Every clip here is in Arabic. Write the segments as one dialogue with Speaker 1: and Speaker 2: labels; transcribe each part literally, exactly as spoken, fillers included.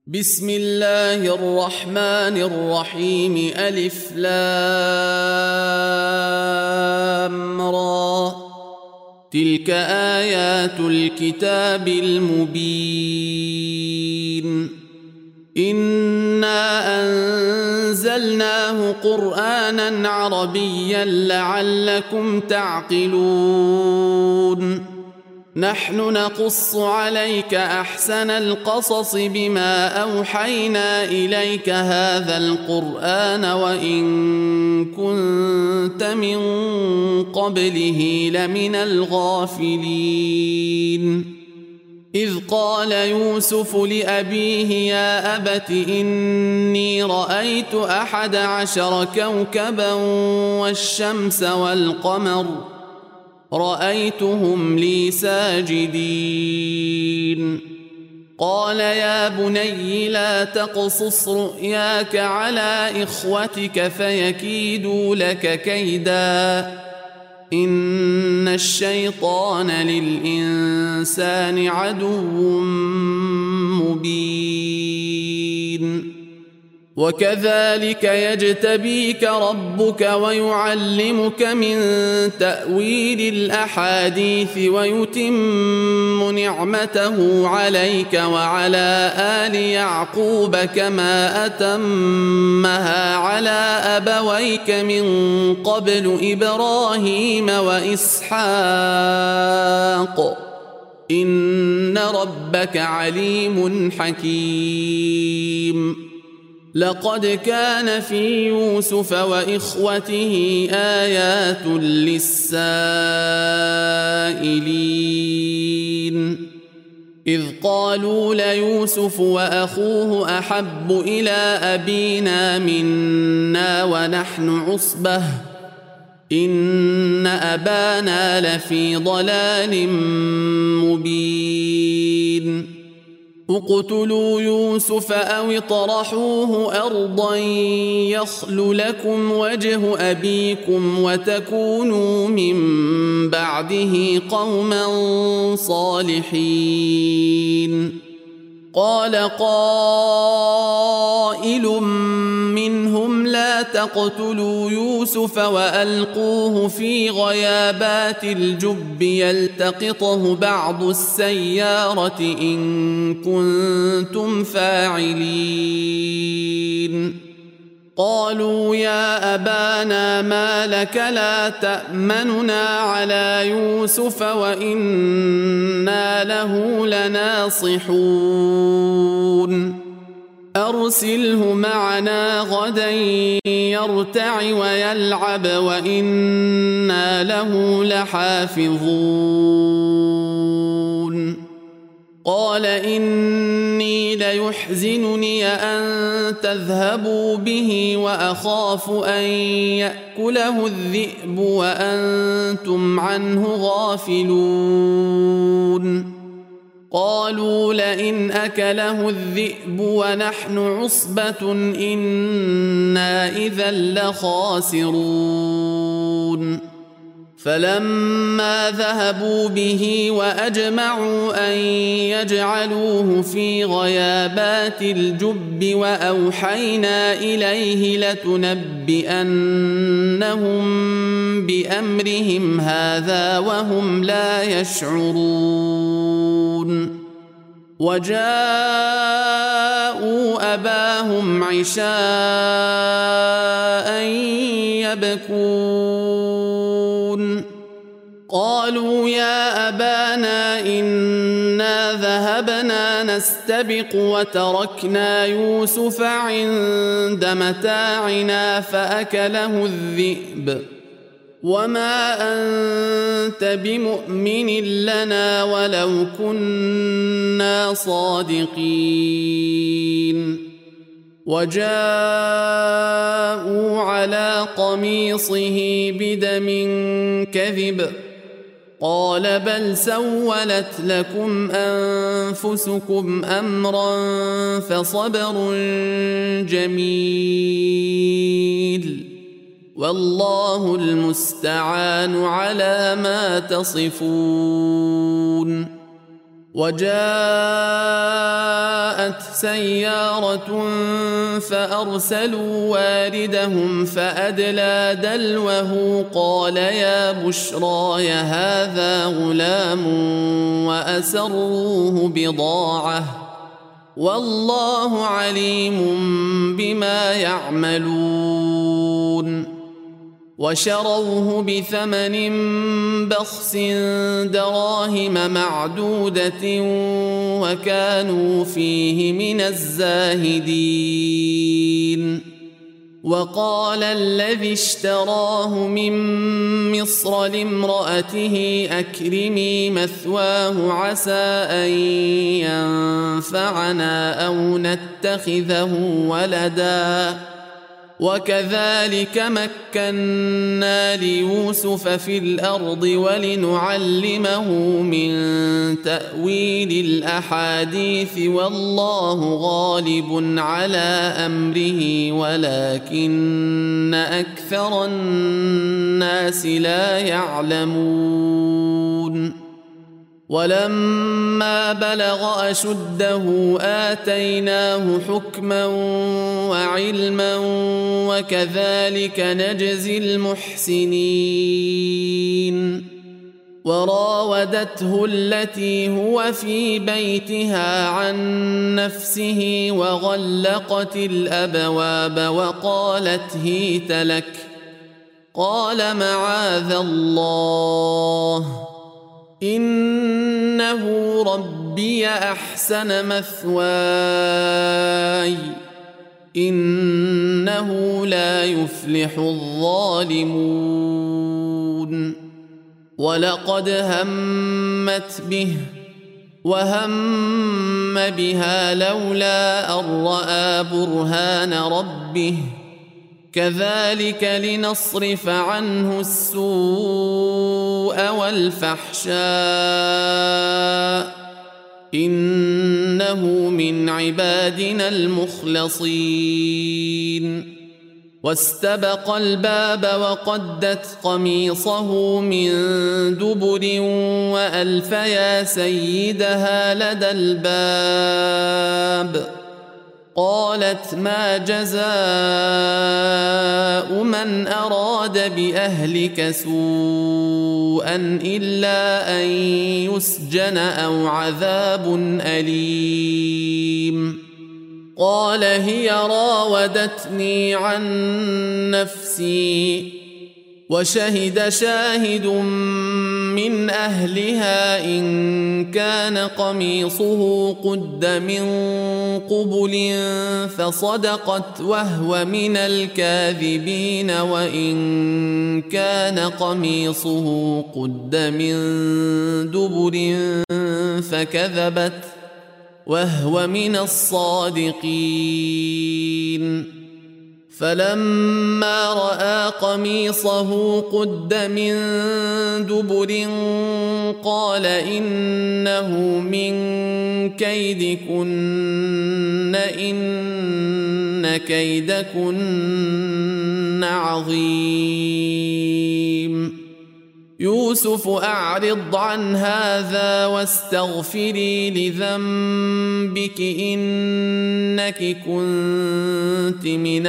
Speaker 1: بسم الله الرحمن الرحيم ألف لام را تلك آيات الكتاب المبين إنا أنزلناه قرآنا عربيا لعلكم تعقلون نحن نقص عليك أحسن القصص بما أوحينا إليك هذا القرآن وإن كنت من قبله لمن الغافلين إذ قال يوسف لأبيه يا أبت إني رأيت أحد عشر كوكبا والشمس والقمر رأيتهم لي ساجدين قال يا بني لا تقصص رؤياك على إخوتك فيكيدوا لك كيدا إن الشيطان للإنسان عدو مبين وكذلك يجتبيك ربك ويعلمك من تأويل الأحاديث ويتم نعمته عليك وعلى آل يعقوب كما أتمها على أبويك من قبل إبراهيم وإسحاق إن ربك عليم حكيم لقد كان في يوسف وإخوته آيات للسائلين إذ قالوا ليوسف وأخوه أحب إلى أبينا منا ونحن عصبة إن أبانا لفي ضلال مبين اقتلوا يوسف أو اطرحوه أرضا يخل لكم وجه أبيكم وتكونوا من بعده قوما صالحين قال قائل منهم لا تقتلوا يوسف وألقوه في غيابات الجب يلتقطه بعض السيارة إن كنتم فاعلين قالوا يا أبانا ما لك لا تأمننا على يوسف وإنا له لناصحون أرسله معنا غدا يرتع ويلعب وإنا له لحافظون قال إني ليحزنني أن تذهبوا به وأخاف أن يأكله الذئب وأنتم عنه غافلون قالوا لئن أكله الذئب ونحن عصبة إنا إذا لخاسرون فلما ذهبوا به وأجمعوا أن يجعلوه في غيابات الجب وأوحينا إليه لتنبئنهم بأمرهم هذا وهم لا يشعرون وجاءوا أباهم عشاء يبكون قالوا يا أبانا إنا ذهبنا نستبق وتركنا يوسف عند متاعنا فأكله الذئب وما أنت بمؤمن لنا ولو كنا صادقين وجاءوا على قميصه بدم كذب قال بل سولت لكم أنفسكم أمرا فصبر جميل والله المستعان على ما تصفون وجاءت سيارة فأرسلوا واردهم فأدلى دلوه قال يا بشراي هذا غلام وأسروه بضاعة والله عليم بما يعملون وشروه بثمن بخس دراهم معدودة وكانوا فيه من الزاهدين وقال الذي اشتراه من مصر لامرأته أكرمي مثواه عسى أن ينفعنا أو نتخذه ولداً وكذلك مكنا ليوسف في الأرض ولنعلمه من تأويل الأحاديث والله غالب على أمره ولكن أكثر الناس لا يعلمون ولما بلغ أشده آتيناه حكما وعلما وكذلك نجزي المحسنين وراودته التي هو في بيتها عن نفسه وغلقت الأبواب وقالت هيت لك قال معاذ الله إنه ربي أحسن مثواي إنه لا يفلح الظالمون ولقد همت به وهم بها لولا أن رأى برهان ربه كذلك لنصرف عنه السوء والفحشاء إنه من عبادنا المخلصين واستبق الباب وقدت قميصه من دبر وألف يا سيدها لدى الباب قالت ما جزاء من أراد بأهلك سوءا إلا أن يسجن أو عذاب أليم قال هي راودتني عن نفسي وشهد شاهد من أهلها إن كان قميصه قد من قبل فصدقت وهو من الكاذبين وإن كان قميصه قد من دبر فكذبت وهو من الصادقين فلما رأى قميصه قد من دبر قال إنه من كيدكن إن كيدكن عظيم يوسف أعرض عن هذا واستغفري لذنبك إنك كنت من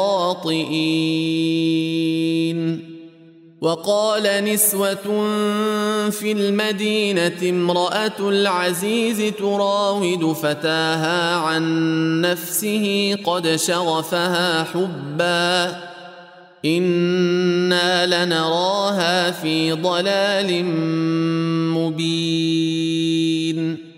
Speaker 1: الخاطئين وقال نسوة في المدينة امرأة العزيز تراود فتاها عن نفسه قد شغفها حبا إنا لنراها في ضلال مبين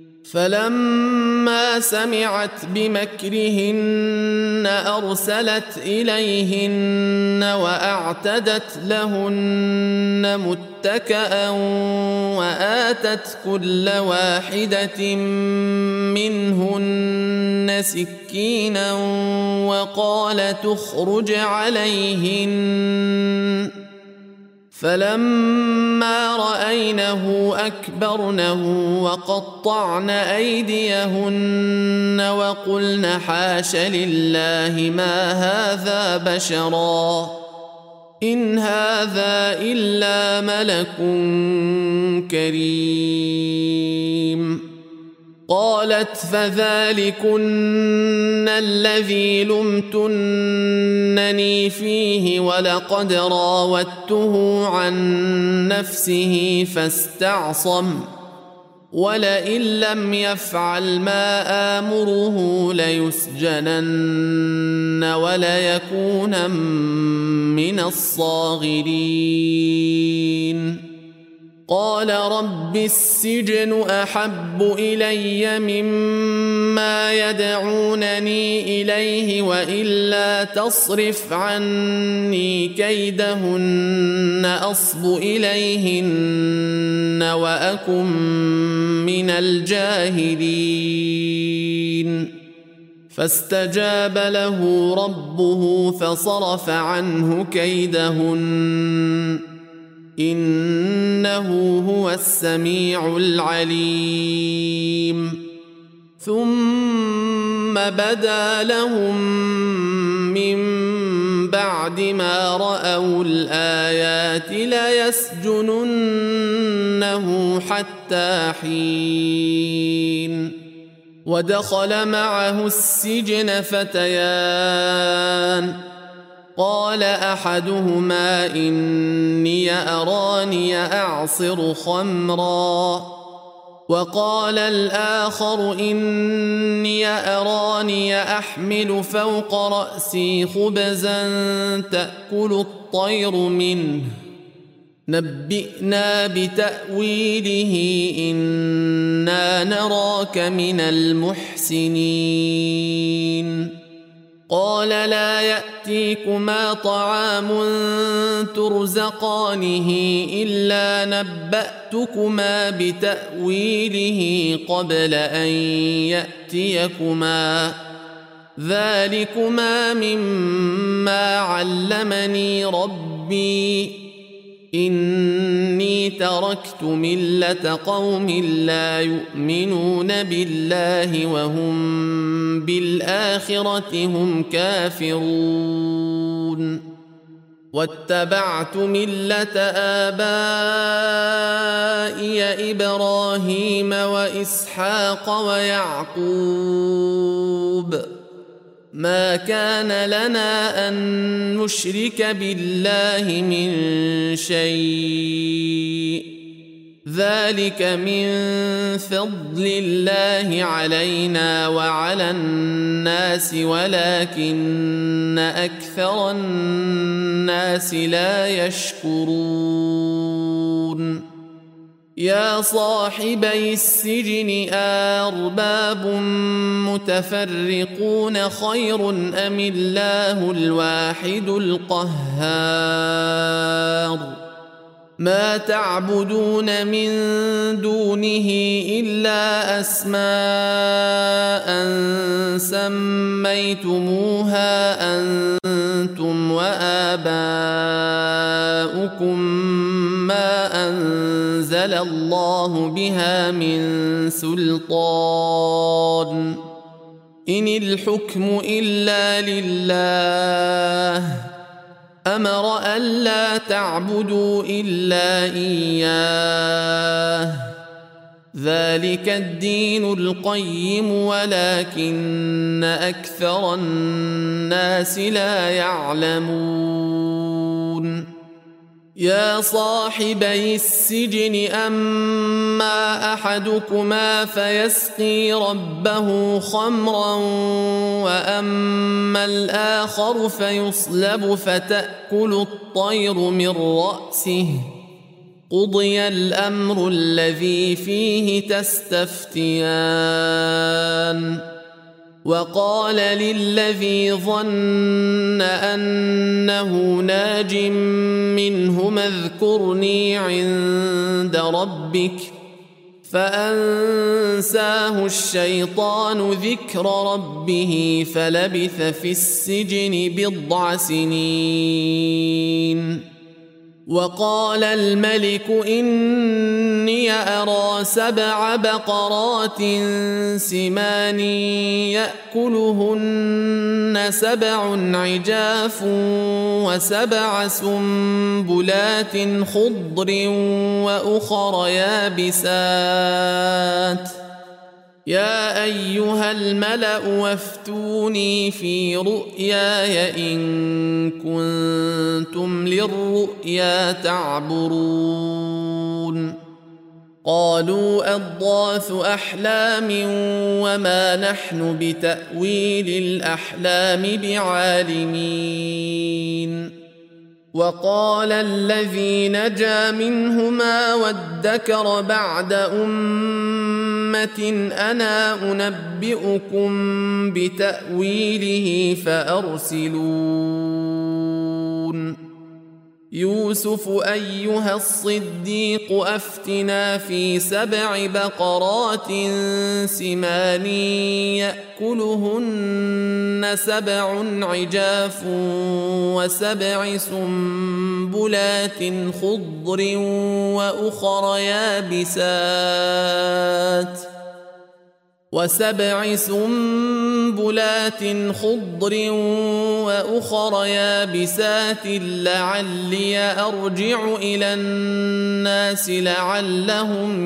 Speaker 1: فلما سمعت بمكرهن أرسلت إليهن وأعتدت لهن متكأ وآتت كل واحدة منهن سكينا وقال تخرج عليهن فلما رأينه أكبرنه وقطعن أيديهن وقلن حاش لله ما هذا بشرا إن هذا إلا ملك كريم. قالت فذلكن الذي لمتنني فيه ولقد راودته عن نفسه فاستعصم ولئن لم يفعل ما آمره ليسجنن وليكونن من الصاغرين. قال رب السجن أحب إلي مما يدعونني إليه وإلا تصرف عني كيدهن أصب إليهن وأكن من الجاهلين. فاستجاب له ربه فصرف عنه كيدهن إنه هو السميع العليم. ثم بدا لهم من بعد ما رأوا الآيات ليسجننه حتى حين. ودخل معه السجن فتيان قال أحدهما إني أراني أعصر خمرا وقال الآخر إني أراني أحمل فوق رأسي خبزا تأكل الطير منه نبئنا بتأويله إنا نراك من المحسنين. قال لا يأتيكما طعام ترزقانه إلا نبأتكما بتأويله قبل أن يأتيكما ذلكما مما علمني ربي إني تركت ملة قوم لا يؤمنون بالله وهم بالآخرة هم كافرون. واتبعت ملة آبائي إبراهيم وإسحاق ويعقوب ما كان لنا أن نشرك بالله من شيء ذلك من فضل الله علينا وعلى الناس ولكن أكثر الناس لا يشكرون. يا صاحبي السجن أرباب متفرقون خير أم الله الواحد القهار ما تعبدون من دونه إلا أسماء سميتموها أنتم وآباؤكم ما أنزل الله بها من سلطان إن الحكم إلا لله أمر ألا تعبدوا إلا إياه ذلك الدين القيم ولكن أكثر الناس لا يعلمون. يا صاحبي السجن أما أحدكما فيسقي ربه خمرا وأما الآخر فيصلب فتأكل الطير من رأسه قضي الأمر الذي فيه تستفتيان. وقال للذي ظن أنه ناج منهما اذكرني عند ربك فأنساه الشيطان ذكر ربه فلبث في السجن بضع سنين وقال الملك إني أرى سبع بقرات سمان يأكلهن سبع عجاف وسبع سنبلات خضر وأخر يابسات يا أيها الملأ وافتوني في رؤياي إن كنتم للرؤيا تعبرون قالوا أضغاث أحلام وما نحن بتأويل الأحلام بعالمين وقال الذي نجا منهما وادكر بعد أمة أنا أنبئكم بتأويله فأرسلون يوسف أيها الصديق أفتنا في سبع بقرات سمان يأكلهن سبع عجاف وسبع سنبلات خضر وأخر يابسات وسبع سنبلات خضر وأخر يابسات لعلي أرجع إلى الناس لعلهم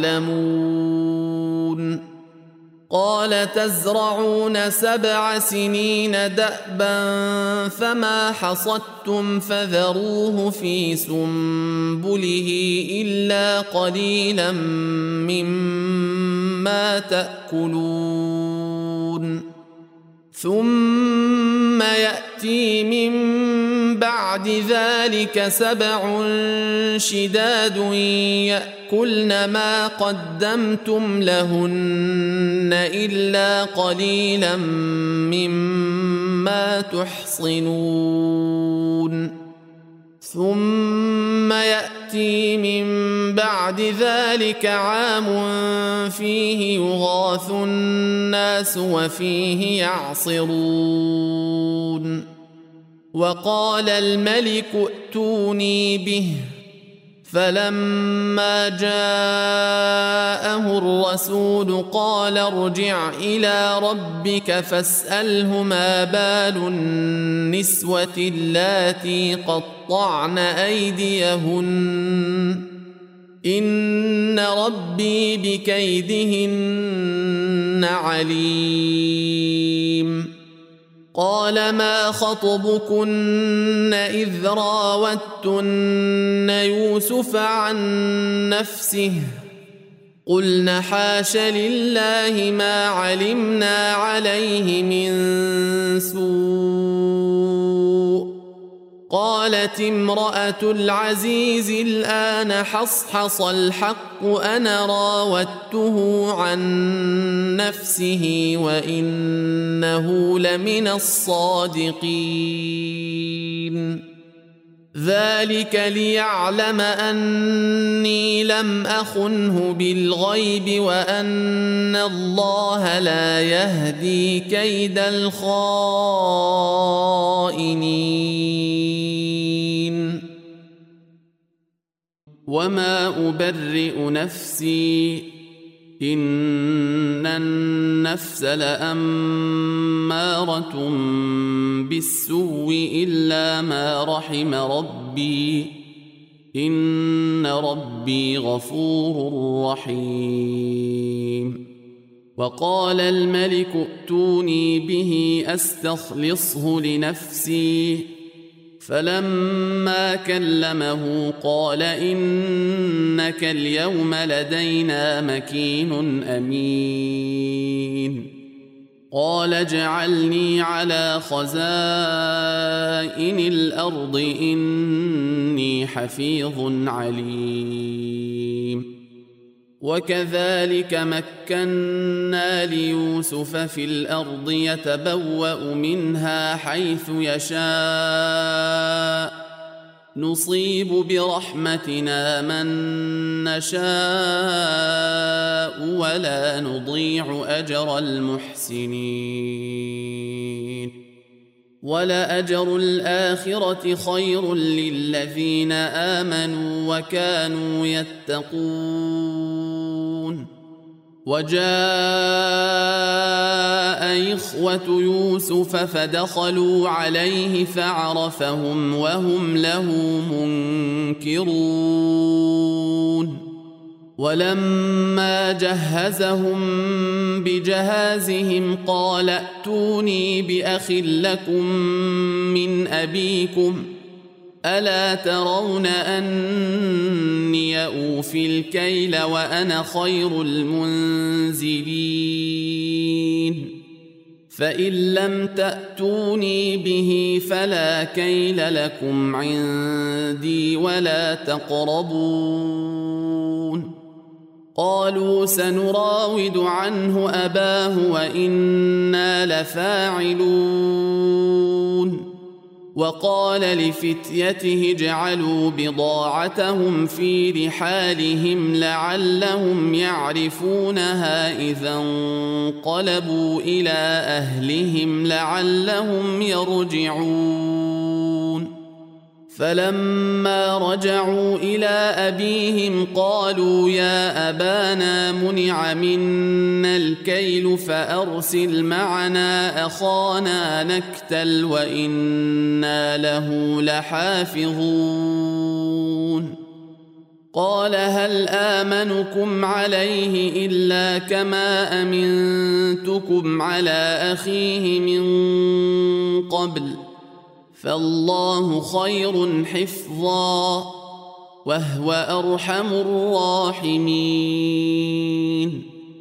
Speaker 1: يعلمون قال تزرعون سبع سنين دأبا فما حصدتم فذروه في سنبله إلا قليلا مما تأكلون ثم يأتي من بعد ذلك سبع شداد يأكلن ما قدمتم لهن إلا قليلا مما تحصنون ثم يأتي من بعد ذلك عام فيه يغاث الناس وفيه يعصرون وقال الملك ائتوني به فلما جاءه الرسول قال ارجع إلى ربك فاسأله ما بال النسوة اللاتي قطعن أيديهن إن ربي بكيدهن عليم قال ما خطبكن إذ راوتن يوسف عن نفسه قلن حاش لله ما علمنا عليه من سوء قالت امرأة العزيز الآن حصحص الحق أنا راودته عن نفسه وإنه لمن الصادقين ذلك ليعلم أني لم أخنه بالغيب وأن الله لا يهدي كيد الخائنين وما أبرئ نفسي إن النفس لأمارة بالسوء إلا ما رحم ربي إن ربي غفور رحيم وقال الملك ائتوني به أستخلصه لنفسي فلما كلمه قال إنك اليوم لدينا مكين أمين قال اجعلني على خزائن الأرض إني حفيظ عليم وكذلك مكنا ليوسف في الأرض يتبوأ منها حيث يشاء نصيب برحمتنا من نشاء ولا نضيع أجر المحسنين ولأجر الآخرة خير للذين آمنوا وكانوا يتقون. وجاء إخوة يوسف فدخلوا عليه فعرفهم وهم له منكرون. ولما جهزهم بجهازهم قال ائتوني بأخ لكم من أبيكم ألا ترون أني أوفي الكيل وأنا خير المنزلين فإن لم تأتوني به فلا كيل لكم عندي ولا تقربون. قالوا سنراود عنه أباه وإنا لفاعلون. وقال لفتيته اجعلوا بضاعتهم في رحالهم لعلهم يعرفونها إذا انقلبوا إلى أهلهم لعلهم يرجعون. فلما رجعوا إلى أبيهم قالوا يا أبانا منع منا الكيل فأرسل معنا أخانا نكتل وإنا له لحافظون. قال هل آمنكم عليه إلا كما أمنتكم على أخيه من قبل فالله خير حفظا وهو أرحم الراحمين.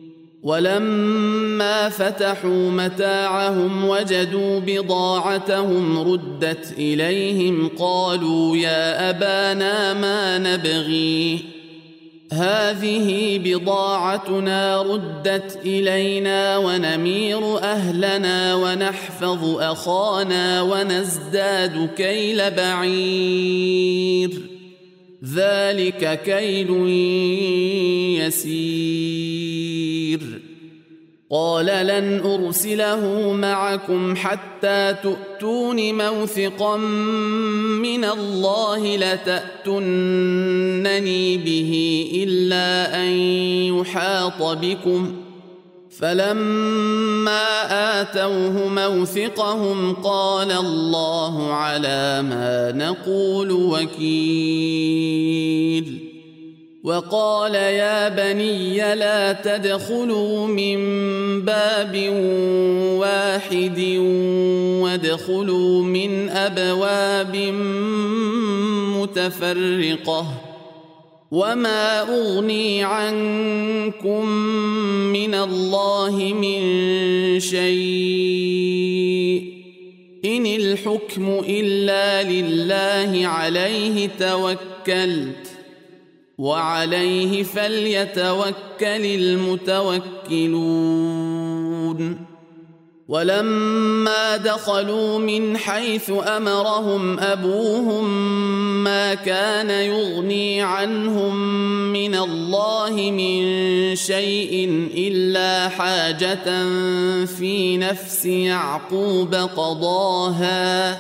Speaker 1: ولما فتحوا متاعهم وجدوا بضاعتهم ردت إليهم قالوا يا أبانا ما نبغي هذه بضاعتنا ردت إلينا ونمير أهلنا ونحفظ أخانا ونزداد كيل بعير ذلك كيل يسير. قال لن أرسله معكم حتى تؤتون موثقا من الله لتأتونني به إلا أن يحاط بكم. فلما آتوه موثقهم قال الله على ما نقول وكيل. وقال يا بني لا تدخلوا من باب واحد وادخلوا من أبواب متفرقة وما أغني عنكم من الله من شيء إن الحكم إلا لله عليه توكلت وعليه فليتوكل المتوكلون. ولما دخلوا من حيث أمرهم أبوهم ما كان يغني عنهم من الله من شيء إلا حاجة في نفس يعقوب قضاها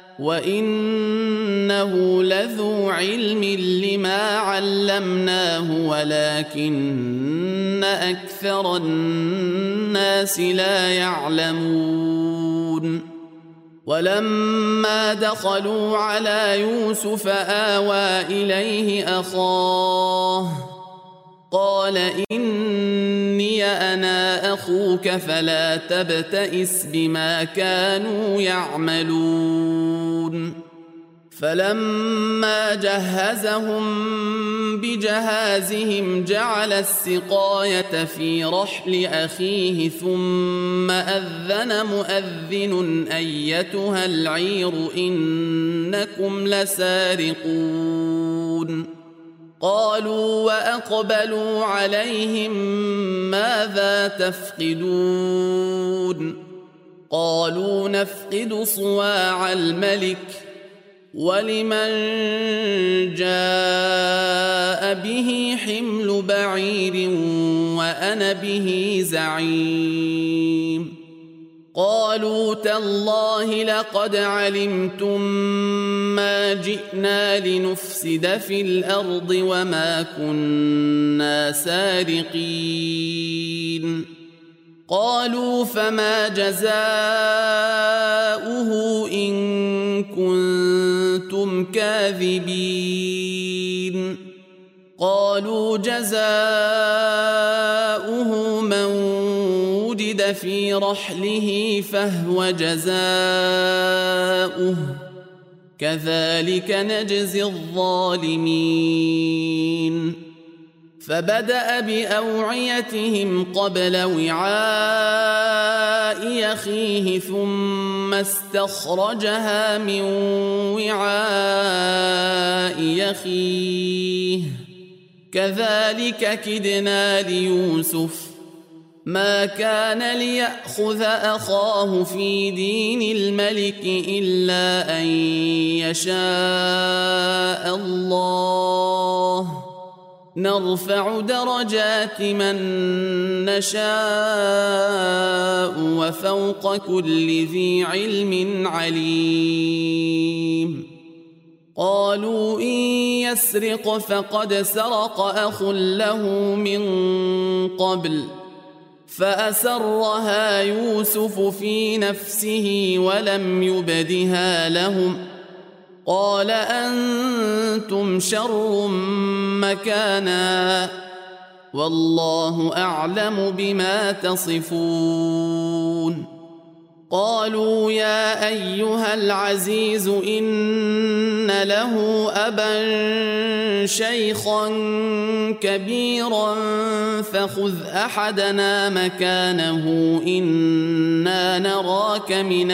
Speaker 1: وإنه لذو علم لما علمناه ولكن أكثر الناس لا يعلمون. ولما دخلوا على يوسف آوى إليه أخاه قال إني أنا أخوك فلا تبتئس بما كانوا يعملون. فلما جهزهم بجهازهم جعل السقاية في رحل أخيه ثم أذن مؤذن أيتها العير إنكم لسارقون. قالوا وأقبلوا عليهم ماذا تفقدون؟ قالوا نفقد صواع الملك ولمن جاء به حمل بعير وأنا به زعيم. قالوا تالله لقد علمتم ما جئنا لنفسد في الأرض وما كنا سارقين قالوا فما جزاؤه إن كنتم كاذبين قالوا جزاؤه من وجد في رحله فهو جزاؤه كذلك نجزي الظالمين فبدأ بأوعيتهم قبل وعاء أخيه ثم استخرجها من وعاء أخيه كذلك كدنا ليوسف ما كان ليأخذ أخاه في دين الملك إلا أن يشاء الله نرفع درجات من نشاء وفوق كل ذي علم عليم قالوا إن يسرق فقد سرق أخ له من قبل فأسرها يوسف في نفسه ولم يبدها لهم قال أنتم شر مكانا والله أعلم بما تصفون قالوا يا أيها العزيز إن له أبا شيخا كبيرا فخذ أحدنا مكانه إنا نراك من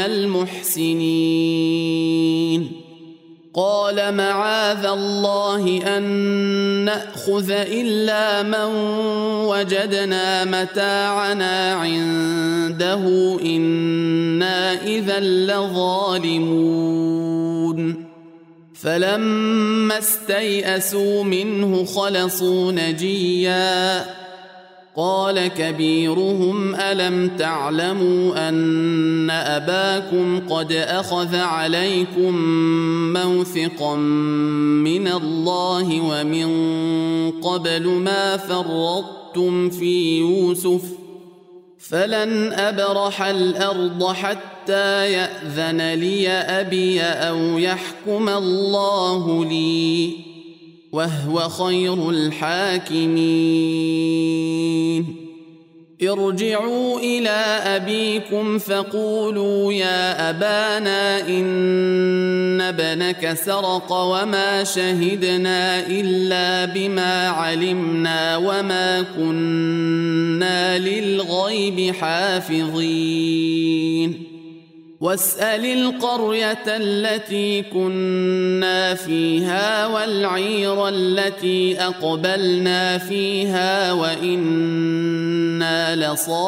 Speaker 1: المحسنين قال معاذ الله أن نأخذ إلا من وجدنا متاعنا عنده إنا إذا لظالمون فلما استيئسوا منه خلصوا نجيا قال كبيرهم ألم تعلموا أن أباكم قد أخذ عليكم موثقا من الله ومن قبل ما فرطتم في يوسف فلن أبرح الأرض حتى يأذن لي أبي أو يحكم الله لي وهو خير الحاكمين ارجعوا إلى أبيكم فقولوا يا أبانا إن ابنك سرق وما شهدنا إلا بما علمنا وما كنا للغيب حافظين واسأل القرية التي كنا فيها والعير التي أقبلنا فيها وإنا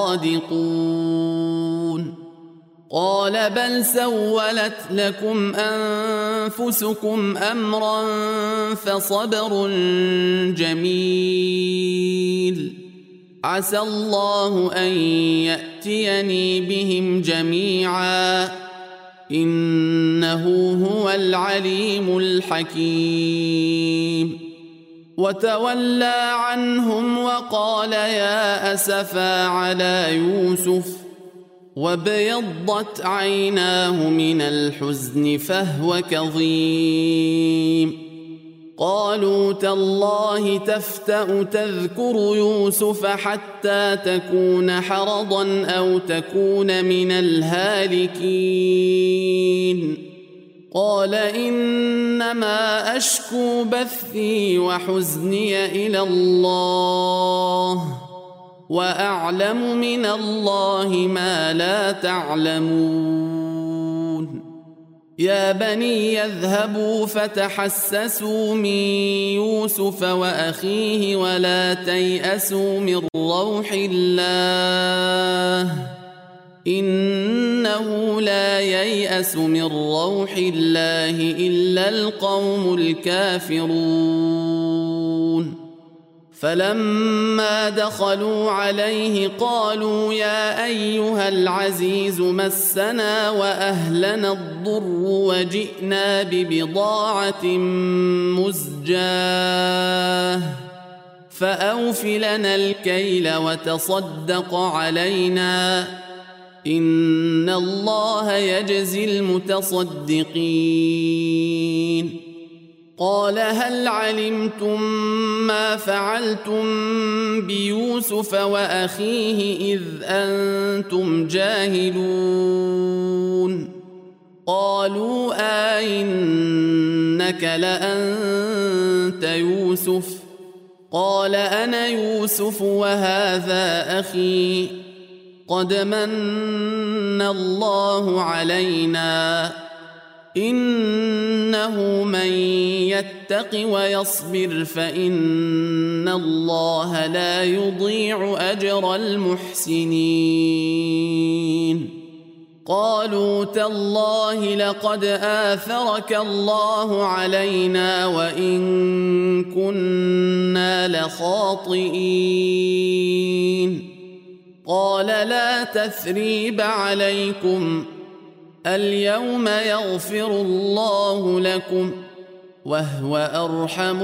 Speaker 1: لصادقون قال بل سولت لكم أنفسكم أمرا فصبر جميل عسى الله أن يأتيني بهم جميعا إنه هو العليم الحكيم وتولى عنهم وقال يا أسفا على يوسف وابيضت عيناه من الحزن فهو كظيم قالوا تالله تفتأ تذكر يوسف حتى تكون حرضا أو تكون من الهالكين قال إنما أشكو بثي وحزني إلى الله وأعلم من الله ما لا تعلمون يا بني اذهبوا فتحسسوا من يوسف وأخيه ولا تيأسوا من روح الله إنه لا ييأس من روح الله إلا القوم الكافرون فلما دخلوا عليه قالوا يا أيها العزيز مسنا وأهلنا الضر وجئنا ببضاعة مزجاة فأوف لنا الكيل وتصدق علينا إن الله يجزي المتصدقين. قال هل علمتم ما فعلتم بيوسف وأخيه إذ أنتم جاهلون؟ قالوا أئنك لأنت يوسف؟ قال أنا يوسف وهذا أخي قد من الله علينا إنه من يتق ويصبر فإن الله لا يضيع أجر المحسنين. قالوا تالله لقد آثرك الله علينا وإن كنا لخاطئين. قال لا تثريب عليكم اليوم يغفر الله لكم وهو أرحم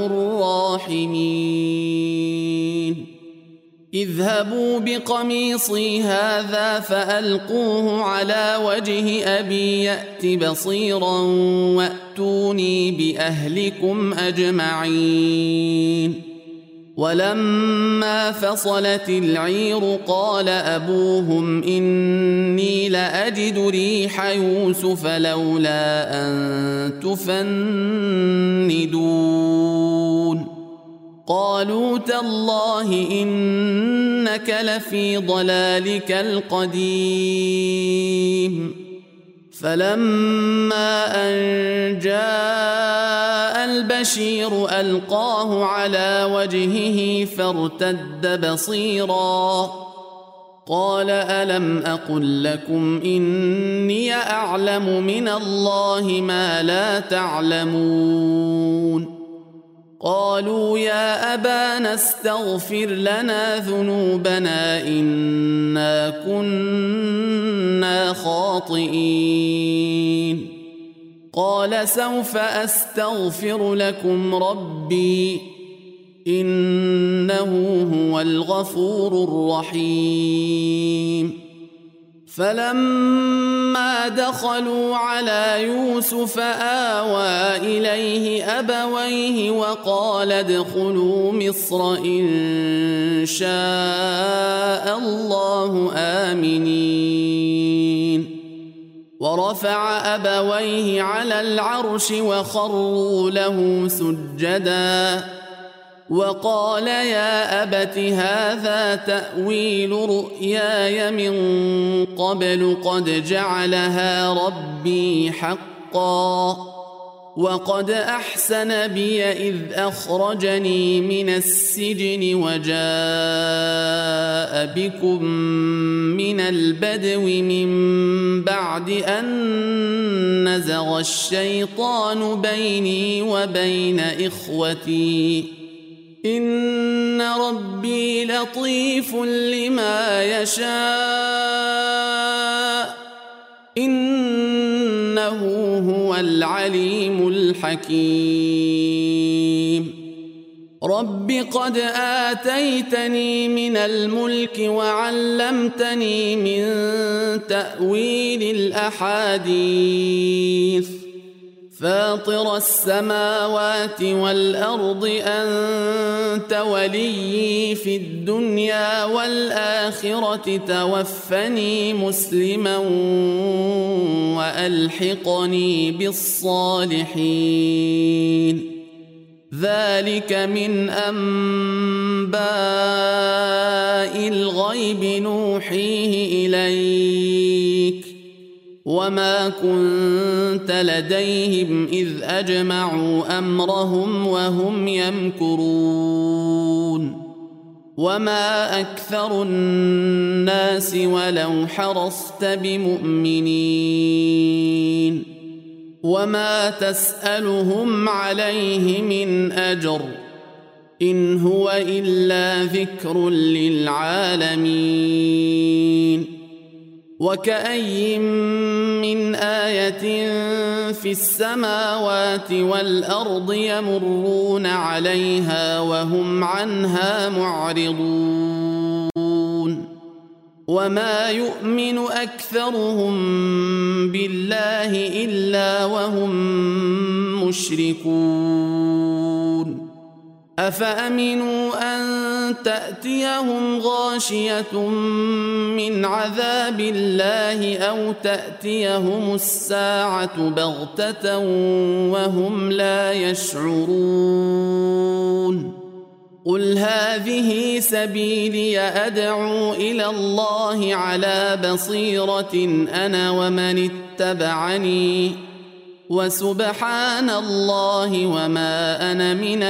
Speaker 1: الراحمين. اذهبوا بقميصي هذا فألقوه على وجه أبي يأت بصيرا وأتوني بأهلكم أجمعين. ولما فصلت العير قال أبوهم إني لأجد ريح يوسف لولا أن تفندون. قالوا تالله إنك لفي ضلالك القديم. فلما أن جاء البشير ألقاه على وجهه فارتد بصيرا قال ألم أقل لكم إني أعلم من الله ما لا تعلمون؟ قالوا يا أبانا استغفر لنا ذنوبنا إنا كنا خاطئين. قال سوف أستغفر لكم ربي إنه هو الغفور الرحيم. فلما دخلوا على يوسف آوى إليه أبويه وقال ادخلوا مصر إن شاء الله آمنين. ورفع أبويه على العرش وخروا له سجدا وقال يا أبت هذا تأويل رؤياي من قبل قد جعلها ربي حقا وقد أحسن بي إذ أخرجني من السجن وجاء بكم من البدو من بعد أن نزغ الشيطان بيني وبين إخوتي إن ربي لطيف لما يشاء إنه هو العليم الحكيم. رب قد آتيتني من الملك وعلمتني من تأويل الأحاديث فاطر السماوات والأرض أنت وليي في الدنيا والآخرة توفني مسلما وألحقني بالصالحين. ذلك من أنباء الغيب نوحيه إليك وما كنت لديهم إذ أجمعوا أمرهم وهم يمكرون. وما أكثر الناس ولو حرصت بمؤمنين وما تسألهم عليه من أجر إن هو إلا ذكر للعالمين وكأي من آية في السماوات والأرض يمرون عليها وهم عنها معرضون وما يؤمن أكثرهم بالله إلا وهم مشركون أفأمنوا أن تأتيهم غاشية من عذاب الله أو تأتيهم الساعة بغتة وهم لا يشعرون قل هذه سبيلي أدعو إلى الله على بصيرة أنا ومن اتبعني وسبحان الله وما أنا من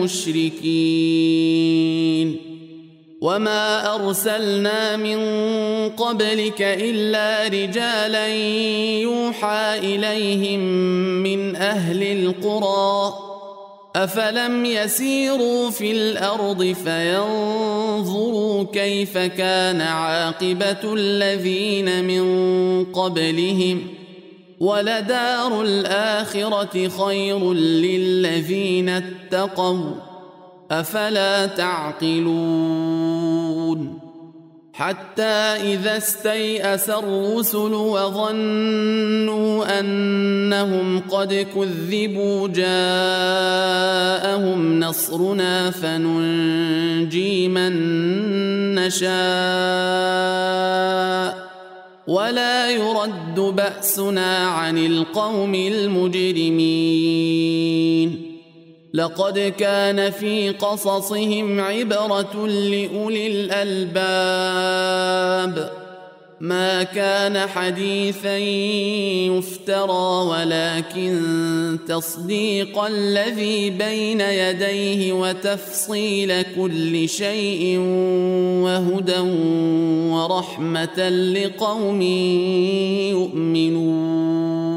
Speaker 1: المشركين وما أرسلنا من قبلك إلا رجالا يوحى إليهم من أهل القرى أفلم يسيروا في الأرض فينظروا كيف كان عاقبة الذين من قبلهم ولدار الآخرة خير للذين اتقوا أفلا تعقلون حتى إذا استيأس الرسل وظنوا أنهم قد كذبوا جاءهم نصرنا فننجي من نشاء ولا يرد بأسنا عن القوم المجرمين لقد كان في قصصهم عبرة لأولي الألباب ما كان حديثا يفترى ولكن تصديق الذي بين يديه وتفصيل كل شيء وهدى ورحمة لقوم يؤمنون